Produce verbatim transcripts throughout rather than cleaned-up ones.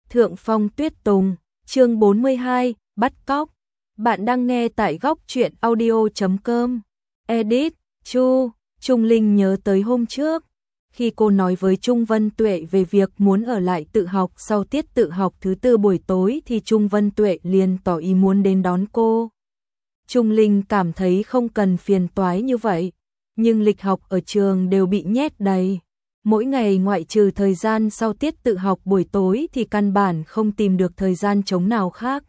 Thượng Phong Tuyết Tùng, chương bốn mươi hai, bắt cóc. Bạn đang nghe tại góc truyện audio chấm com. Edit, Chu, Trung Linh nhớ tới hôm trước, khi cô nói với Trung Vân Tuệ về việc muốn ở lại tự học sau tiết tự học thứ tư buổi tối thì Trung Vân Tuệ liền tỏ ý muốn đến đón cô. Trung Linh cảm thấy không cần phiền toái như vậy, nhưng lịch học ở trường đều bị nhét đầy. Mỗi ngày ngoại trừ thời gian sau tiết tự học buổi tối thì căn bản không tìm được thời gian trống nào khác.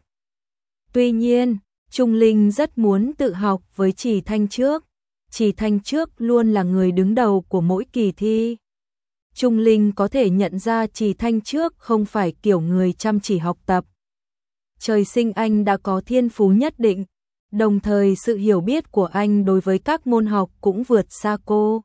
Tuy nhiên, Trung Linh rất muốn tự học với Trì Thanh Trước. Trì Thanh Trước luôn là người đứng đầu của mỗi kỳ thi. Trung Linh có thể nhận ra Trì Thanh Trước không phải kiểu người chăm chỉ học tập. Trời sinh anh đã có thiên phú nhất định, đồng thời sự hiểu biết của anh đối với các môn học cũng vượt xa cô.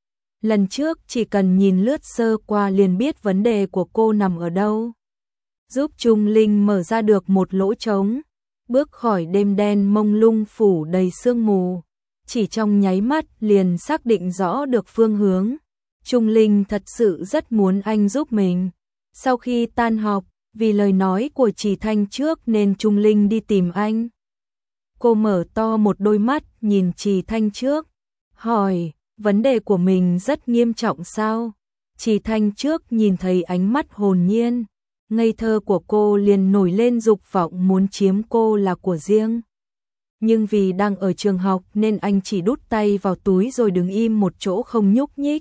Lần trước chỉ cần nhìn lướt sơ qua liền biết vấn đề của cô nằm ở đâu, giúp Trung Linh mở ra được một lỗ trống, bước khỏi đêm đen mông lung phủ đầy sương mù, chỉ trong nháy mắt liền xác định rõ được phương hướng. Trung Linh thật sự rất muốn anh giúp mình. Sau khi tan học, vì lời nói của Trì Thanh Trước nên Trung Linh đi tìm anh. Cô mở to một đôi mắt nhìn Trì Thanh Trước, hỏi, vấn đề của mình rất nghiêm trọng sao? Trì Thanh Trước nhìn thấy ánh mắt hồn nhiên, ngây thơ của cô liền nổi lên dục vọng muốn chiếm cô là của riêng. Nhưng vì đang ở trường học nên anh chỉ đút tay vào túi rồi đứng im một chỗ không nhúc nhích.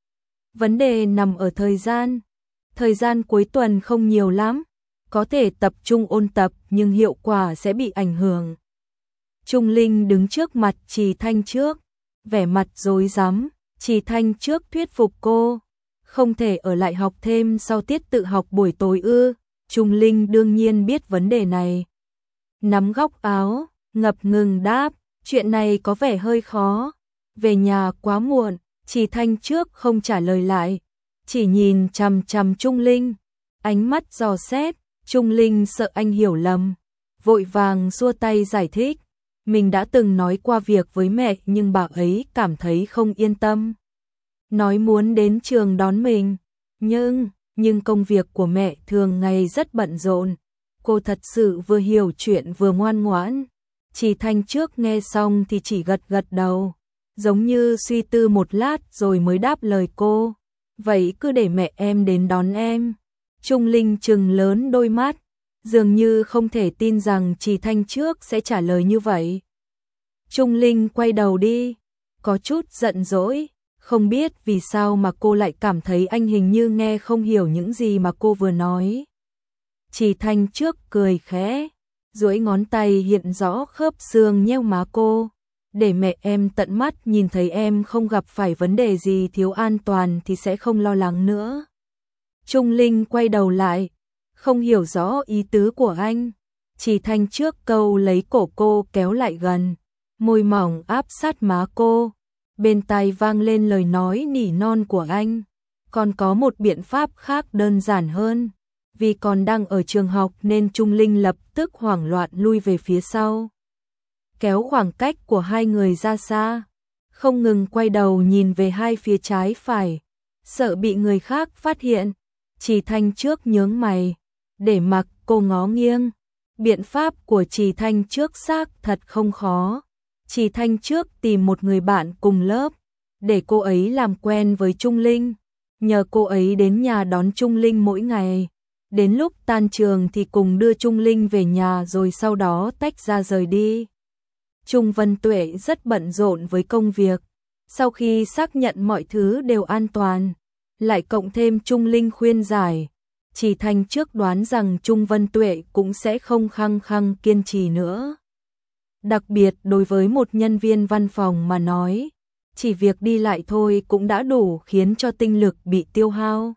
Vấn đề nằm ở thời gian. Thời gian cuối tuần không nhiều lắm, có thể tập trung ôn tập nhưng hiệu quả sẽ bị ảnh hưởng. Trung Linh đứng trước mặt Trì Thanh Trước, vẻ mặt rối rắm. Trì Thanh Trước thuyết phục cô, không thể ở lại học thêm sau tiết tự học buổi tối ư? Trung Linh đương nhiên biết vấn đề này. Nắm góc áo, ngập ngừng đáp, chuyện này có vẻ hơi khó. Về nhà quá muộn. Trì Thanh Trước không trả lời lại, chỉ nhìn chằm chằm Trung Linh, ánh mắt dò xét. Trung Linh sợ anh hiểu lầm, vội vàng xua tay giải thích. Mình đã từng nói qua việc với mẹ nhưng bà ấy cảm thấy không yên tâm. Nói muốn đến trường đón mình, nhưng, nhưng công việc của mẹ thường ngày rất bận rộn. Cô thật sự vừa hiểu chuyện vừa ngoan ngoãn. Trì Thanh Trước nghe xong thì chỉ gật gật đầu, giống như suy tư một lát rồi mới đáp lời cô. Vậy cứ để mẹ em đến đón em. Trung Linh trừng lớn đôi mắt, dường như không thể tin rằng Trì Thanh Trước sẽ trả lời như vậy. Trung Linh quay đầu đi, có chút giận dỗi, không biết vì sao mà cô lại cảm thấy anh hình như nghe không hiểu những gì mà cô vừa nói. Trì Thanh Trước cười khẽ, duỗi ngón tay hiện rõ khớp xương nheo má cô. Để mẹ em tận mắt nhìn thấy em không gặp phải vấn đề gì thiếu an toàn thì sẽ không lo lắng nữa. Trung Linh quay đầu lại, không hiểu rõ ý tứ của anh. Trì Thanh Trước câu lấy cổ cô kéo lại gần, môi mỏng áp sát má cô. Bên tai vang lên lời nói nỉ non của anh. Còn có một biện pháp khác đơn giản hơn. Vì còn đang ở trường học nên Trung Linh lập tức hoảng loạn lui về phía sau, kéo khoảng cách của hai người ra xa, không ngừng quay đầu nhìn về hai phía trái phải, sợ bị người khác phát hiện. Trì Thanh Trước nhướng mày, để mặc cô ngó nghiêng. Biện pháp của Trì Thanh Trước xác thật không khó. Trì Thanh Trước tìm một người bạn cùng lớp, để cô ấy làm quen với Trung Linh, nhờ cô ấy đến nhà đón Trung Linh mỗi ngày. Đến lúc tan trường thì cùng đưa Trung Linh về nhà rồi sau đó tách ra rời đi. Trung Vân Tuệ rất bận rộn với công việc. Sau khi xác nhận mọi thứ đều an toàn, lại cộng thêm Trung Linh khuyên giải, Trì Thanh Trước đoán rằng Trung Vân Tuệ cũng sẽ không khăng khăng kiên trì nữa. Đặc biệt đối với một nhân viên văn phòng mà nói, chỉ việc đi lại thôi cũng đã đủ khiến cho tinh lực bị tiêu hao.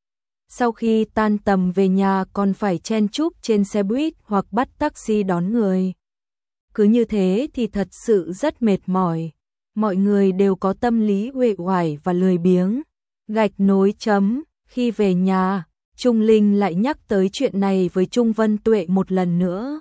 Sau khi tan tầm về nhà còn phải chen chúc trên xe buýt hoặc bắt taxi đón người. Cứ như thế thì thật sự rất mệt mỏi. Mọi người đều có tâm lý uể oải và lười biếng. Gạch nối chấm, khi về nhà, Trung Linh lại nhắc tới chuyện này với Trung Vân Tuệ một lần nữa.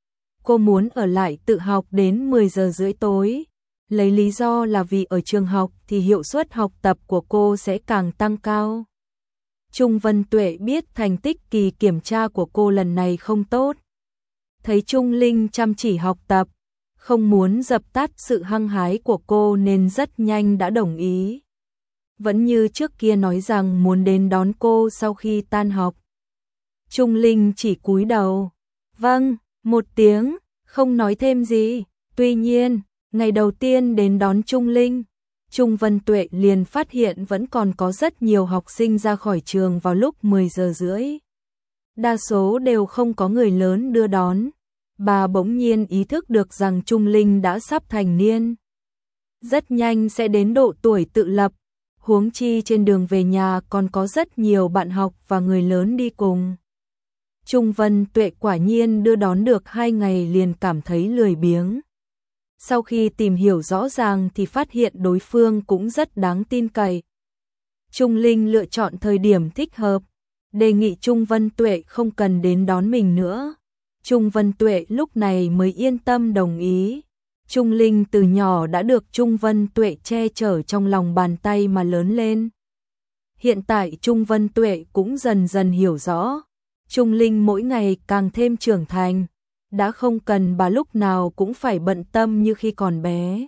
Cô muốn ở lại tự học đến mười giờ rưỡi tối, lấy lý do là vì ở trường học thì hiệu suất học tập của cô sẽ càng tăng cao. Trung Vân Tuệ biết thành tích kỳ kiểm tra của cô lần này không tốt. Thấy Trung Linh chăm chỉ học tập, không muốn dập tắt sự hăng hái của cô nên rất nhanh đã đồng ý. Vẫn như trước kia nói rằng muốn đến đón cô sau khi tan học. Trung Linh chỉ cúi đầu, vâng, một tiếng, không nói thêm gì. Tuy nhiên, ngày đầu tiên đến đón Trung Linh, Trung Vân Tuệ liền phát hiện vẫn còn có rất nhiều học sinh ra khỏi trường vào lúc mười giờ rưỡi. Đa số đều không có người lớn đưa đón. Bà bỗng nhiên ý thức được rằng Trung Linh đã sắp thành niên. Rất nhanh sẽ đến độ tuổi tự lập, huống chi trên đường về nhà còn có rất nhiều bạn học và người lớn đi cùng. Trung Vân Tuệ quả nhiên đưa đón được hai ngày liền cảm thấy lười biếng. Sau khi tìm hiểu rõ ràng thì phát hiện đối phương cũng rất đáng tin cậy. Trung Linh lựa chọn thời điểm thích hợp, đề nghị Trung Vân Tuệ không cần đến đón mình nữa. Trung Vân Tuệ lúc này mới yên tâm đồng ý. Trung Linh từ nhỏ đã được Trung Vân Tuệ che chở trong lòng bàn tay mà lớn lên. Hiện tại Trung Vân Tuệ cũng dần dần hiểu rõ. Trung Linh mỗi ngày càng thêm trưởng thành, đã không cần bà lúc nào cũng phải bận tâm như khi còn bé.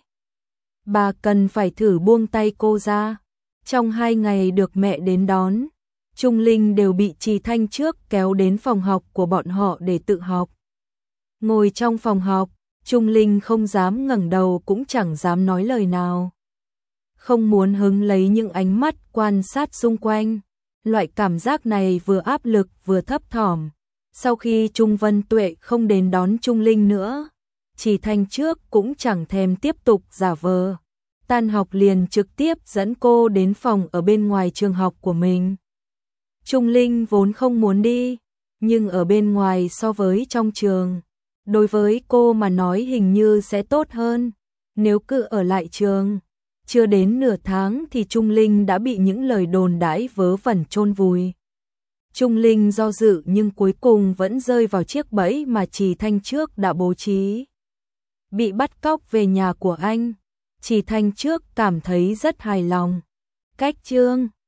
Bà cần phải thử buông tay cô ra. Trong hai ngày được mẹ đến đón, Trung Linh đều bị Trì Thanh trước kéo đến phòng học của bọn họ để tự học. Ngồi trong phòng học, Trung Linh không dám ngẩng đầu cũng chẳng dám nói lời nào. Không muốn hứng lấy những ánh mắt quan sát xung quanh. Loại cảm giác này vừa áp lực vừa thấp thỏm. Sau khi Trung Vân Tuệ không đến đón Trung Linh nữa, Trì Thanh trước cũng chẳng thèm tiếp tục giả vờ. Tan học liền trực tiếp dẫn cô đến phòng ở bên ngoài trường học của mình. Trung Linh vốn không muốn đi, nhưng ở bên ngoài so với trong trường, đối với cô mà nói hình như sẽ tốt hơn. Nếu cứ ở lại trường, chưa đến nửa tháng thì Trung Linh đã bị những lời đồn đãi vớ vẩn chôn vùi. Trung Linh do dự nhưng cuối cùng vẫn rơi vào chiếc bẫy mà Trì Thanh trước đã bố trí. Bị bắt cóc về nhà của anh, Trì Thanh trước cảm thấy rất hài lòng. Cách chương